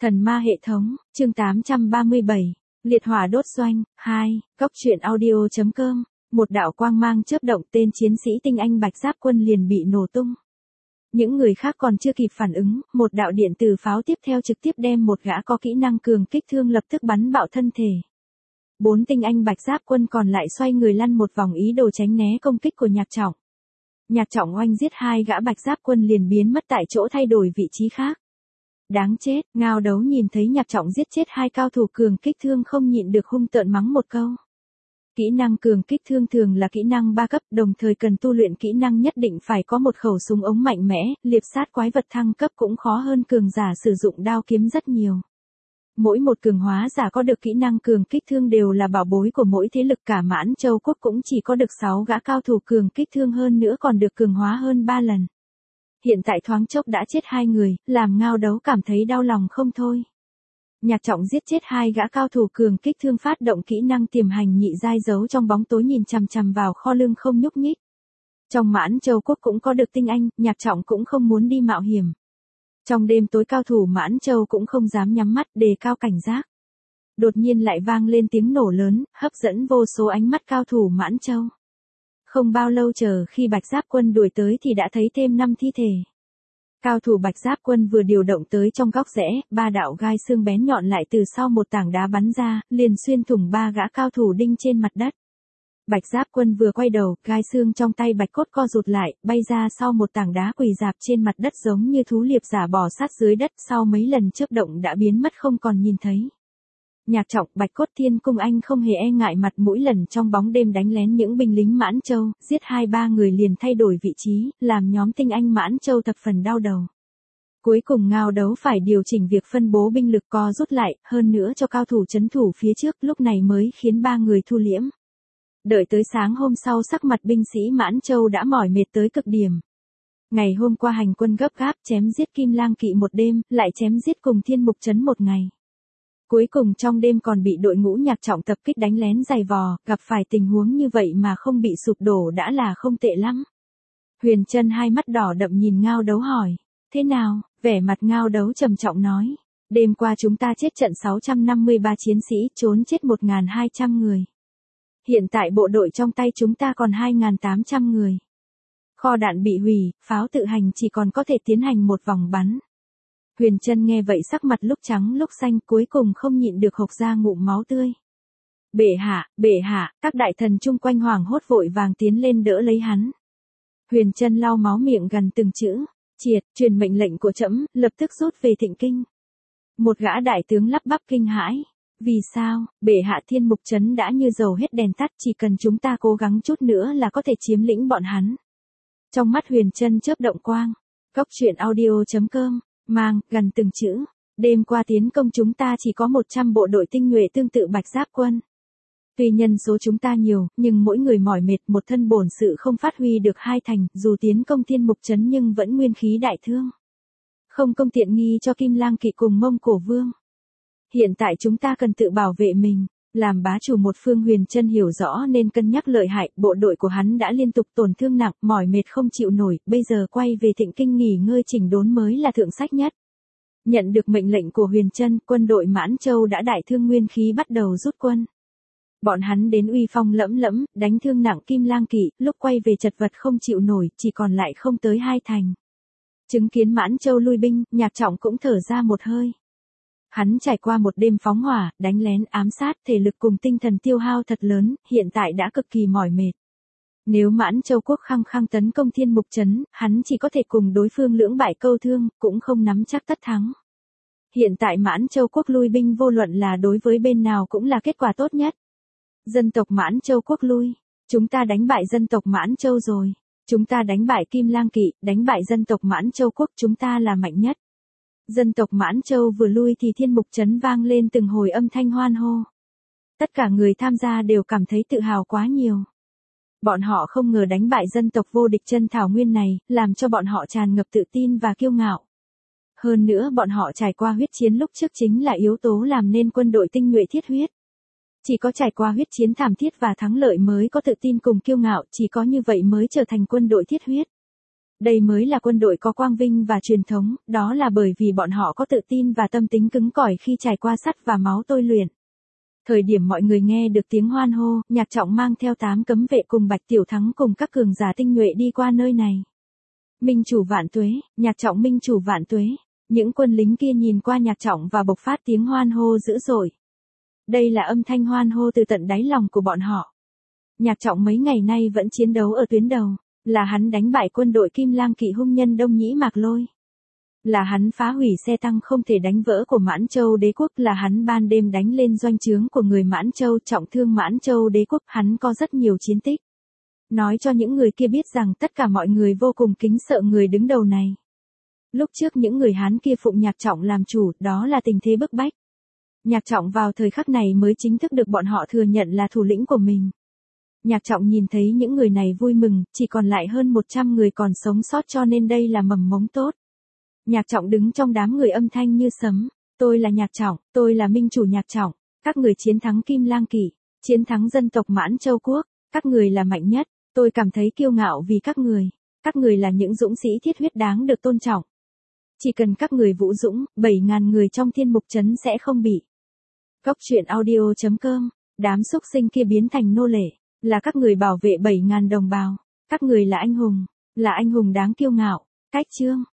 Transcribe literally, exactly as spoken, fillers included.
Thần ma hệ thống, chương tám trăm ba mươi bảy, liệt hỏa đốt doanh, hai, góc truyện audio.com, một đạo quang mang chớp động, tên chiến sĩ tinh anh Bạch Giáp Quân liền bị nổ tung. Những người khác còn chưa kịp phản ứng, một đạo điện từ pháo tiếp theo trực tiếp đem một gã có kỹ năng cường kích thương lập tức bắn bạo thân thể. Bốn tinh anh Bạch Giáp Quân còn lại xoay người lăn một vòng ý đồ tránh né công kích của Nhạc Trọng. Nhạc Trọng oanh giết hai gã Bạch Giáp Quân liền biến mất tại chỗ thay đổi vị trí khác. Đáng chết, Ngao Đấu nhìn thấy Nhạc Trọng giết chết hai cao thủ cường kích thương không nhịn được hung tợn mắng một câu. Kỹ năng cường kích thương thường là kỹ năng ba cấp, đồng thời cần tu luyện kỹ năng nhất định phải có một khẩu súng ống mạnh mẽ, liệp sát quái vật thăng cấp cũng khó hơn cường giả sử dụng đao kiếm rất nhiều. Mỗi một cường hóa giả có được kỹ năng cường kích thương đều là bảo bối của mỗi thế lực, cả Mãn Châu Quốc cũng chỉ có được sáu gã cao thủ cường kích thương, hơn nữa còn được cường hóa hơn ba lần. Hiện tại thoáng chốc đã chết hai người, làm Ngao Đấu cảm thấy đau lòng không thôi. Nhạc Trọng giết chết hai gã cao thủ cường kích thương, phát động kỹ năng tiềm hành nhị giai, giấu trong bóng tối nhìn chằm chằm vào kho lương không nhúc nhích. Trong Mãn Châu Quốc cũng có được tinh anh, Nhạc Trọng cũng không muốn đi mạo hiểm. Trong đêm tối cao thủ Mãn Châu cũng không dám nhắm mắt, đề cao cảnh giác. Đột nhiên lại vang lên tiếng nổ lớn, hấp dẫn vô số ánh mắt cao thủ Mãn Châu. Không bao lâu chờ khi Bạch Giáp Quân đuổi tới thì đã thấy thêm năm thi thể. Cao thủ Bạch Giáp Quân vừa điều động tới trong góc rẽ, ba đạo gai xương bén nhọn lại từ sau một tảng đá bắn ra, liền xuyên thủng ba gã cao thủ đinh trên mặt đất. Bạch Giáp Quân vừa quay đầu, gai xương trong tay Bạch Cốt co rụt lại, bay ra sau một tảng đá quỳ rạp trên mặt đất giống như thú liệp giả bò sát dưới đất, sau mấy lần chớp động đã biến mất không còn nhìn thấy. Nhạc Trọng, Bạch Cốt, Thiên Cung Anh không hề e ngại mặt mũi, lần trong bóng đêm đánh lén những binh lính Mãn Châu, giết hai ba người liền thay đổi vị trí, làm nhóm tinh anh Mãn Châu thập phần đau đầu. Cuối cùng Ngao Đấu phải điều chỉnh việc phân bố binh lực, co rút lại, hơn nữa cho cao thủ trấn thủ phía trước, lúc này mới khiến ba người thu liễm. Đợi tới sáng hôm sau, sắc mặt binh sĩ Mãn Châu đã mỏi mệt tới cực điểm. Ngày hôm qua hành quân gấp gáp chém giết Kim Lang Kỵ một đêm, lại chém giết cùng Thiên Mục Trấn một ngày. Cuối cùng trong đêm còn bị đội ngũ Nhạc Trọng tập kích đánh lén dày vò, gặp phải tình huống như vậy mà không bị sụp đổ đã là không tệ lắm. Huyền Trân hai mắt đỏ đậm nhìn Ngao Đấu hỏi, thế nào? Vẻ mặt Ngao Đấu trầm trọng nói, đêm qua chúng ta chết trận sáu trăm năm mươi ba chiến sĩ, trốn chết một nghìn hai trăm người. Hiện tại bộ đội trong tay chúng ta còn hai nghìn tám trăm người. Kho đạn bị hủy, pháo tự hành chỉ còn có thể tiến hành một vòng bắn. Huyền Trân nghe vậy sắc mặt lúc trắng lúc xanh, cuối cùng không nhịn được hộc ra ngụm máu tươi. Bệ hạ, bệ hạ, các đại thần chung quanh hoảng hốt vội vàng tiến lên đỡ lấy hắn. Huyền Trân lau máu miệng gần từng chữ, triệt, truyền mệnh lệnh của trẫm, lập tức rút về Thịnh Kinh. Một gã đại tướng lắp bắp kinh hãi. Vì sao? Bệ hạ, Thiên Mục Trấn đã như dầu hết đèn tắt, chỉ cần chúng ta cố gắng chút nữa là có thể chiếm lĩnh bọn hắn. Trong mắt Huyền Trân chớp động quang. Góc truyện audio.com, mang, gần từng chữ. Đêm qua tiến công chúng ta chỉ có một trăm bộ đội tinh nhuệ tương tự Bạch Giáp Quân. Tuy nhân số chúng ta nhiều, nhưng mỗi người mỏi mệt, một thân bổn sự không phát huy được hai thành, dù tiến công Thiên Mục Trấn nhưng vẫn nguyên khí đại thương. Không công tiện nghi cho Kim Lang Kỵ cùng Mông Cổ Vương. Hiện tại chúng ta cần tự bảo vệ mình, làm bá chủ một phương. Huyền Trân hiểu rõ nên cân nhắc lợi hại, bộ đội của hắn đã liên tục tổn thương nặng, mỏi mệt không chịu nổi, bây giờ quay về Thịnh Kinh nghỉ ngơi chỉnh đốn mới là thượng sách nhất. Nhận được mệnh lệnh của Huyền Trân, quân đội Mãn Châu đã đại thương nguyên khí bắt đầu rút quân. Bọn hắn đến uy phong lẫm lẫm, đánh thương nặng Kim Lang Kỵ, lúc quay về chật vật không chịu nổi, chỉ còn lại không tới hai thành. Chứng kiến Mãn Châu lui binh, Nhạc Trọng cũng thở ra một hơi. Hắn trải qua một đêm phóng hỏa, đánh lén, ám sát, thể lực cùng tinh thần tiêu hao thật lớn, hiện tại đã cực kỳ mỏi mệt. Nếu Mãn Châu Quốc khăng khăng tấn công Thiên Mục Trấn, hắn chỉ có thể cùng đối phương lưỡng bại câu thương, cũng không nắm chắc tất thắng. Hiện tại Mãn Châu Quốc lui binh vô luận là đối với bên nào cũng là kết quả tốt nhất. Dân tộc Mãn Châu Quốc lui, chúng ta đánh bại dân tộc Mãn Châu rồi. Chúng ta đánh bại Kim Lang Kỵ, đánh bại dân tộc Mãn Châu Quốc, chúng ta là mạnh nhất. Dân tộc Mãn Châu vừa lui thì Thiên Mục Trấn vang lên từng hồi âm thanh hoan hô. Tất cả người tham gia đều cảm thấy tự hào quá nhiều. Bọn họ không ngờ đánh bại dân tộc vô địch chân thảo nguyên này, làm cho bọn họ tràn ngập tự tin và kiêu ngạo. Hơn nữa bọn họ trải qua huyết chiến lúc trước chính là yếu tố làm nên quân đội tinh nhuệ thiết huyết. Chỉ có trải qua huyết chiến thảm thiết và thắng lợi mới có tự tin cùng kiêu ngạo, chỉ có như vậy mới trở thành quân đội thiết huyết. Đây mới là quân đội có quang vinh và truyền thống, đó là bởi vì bọn họ có tự tin và tâm tính cứng cỏi khi trải qua sắt và máu tôi luyện. Thời điểm mọi người nghe được tiếng hoan hô, Nhạc Trọng mang theo tám cấm vệ cùng Bạch Tiểu Thắng cùng các cường giả tinh nhuệ đi qua nơi này. Minh chủ vạn tuế, Nhạc Trọng minh chủ vạn tuế. Những quân lính kia nhìn qua Nhạc Trọng và bộc phát tiếng hoan hô dữ dội. Đây là âm thanh hoan hô từ tận đáy lòng của bọn họ. Nhạc Trọng mấy ngày nay vẫn chiến đấu ở tuyến đầu, là hắn đánh bại quân đội Kim Lang Kỵ hung nhân Đông Nhĩ Mạc Lôi. Là hắn phá hủy xe tăng không thể đánh vỡ của Mãn Châu Đế quốc, là hắn ban đêm đánh lên doanh trướng của người Mãn Châu trọng thương Mãn Châu Đế quốc, hắn có rất nhiều chiến tích. Nói cho những người kia biết rằng tất cả mọi người vô cùng kính sợ người đứng đầu này. Lúc trước những người Hán kia phụng Nhạc Trọng làm chủ, đó là tình thế bức bách. Nhạc Trọng vào thời khắc này mới chính thức được bọn họ thừa nhận là thủ lĩnh của mình. Nhạc Trọng nhìn thấy những người này vui mừng, chỉ còn lại hơn một trăm người còn sống sót cho nên đây là mầm mống tốt. Nhạc Trọng đứng trong đám người âm thanh như sấm. Tôi là Nhạc Trọng, tôi là minh chủ Nhạc Trọng. Các người chiến thắng Kim Lang Kỵ, chiến thắng dân tộc Mãn Châu Quốc. Các người là mạnh nhất, tôi cảm thấy kiêu ngạo vì các người. Các người là những dũng sĩ thiết huyết đáng được tôn trọng. Chỉ cần các người vũ dũng, bảy ngàn người trong thiên mục trấn sẽ không bị. Góc truyện audio chấm com, đám xúc sinh kia biến thành nô lệ, là các người bảo vệ bảy ngàn đồng bào. Các người là anh hùng, là anh hùng đáng kiêu ngạo. Cách chương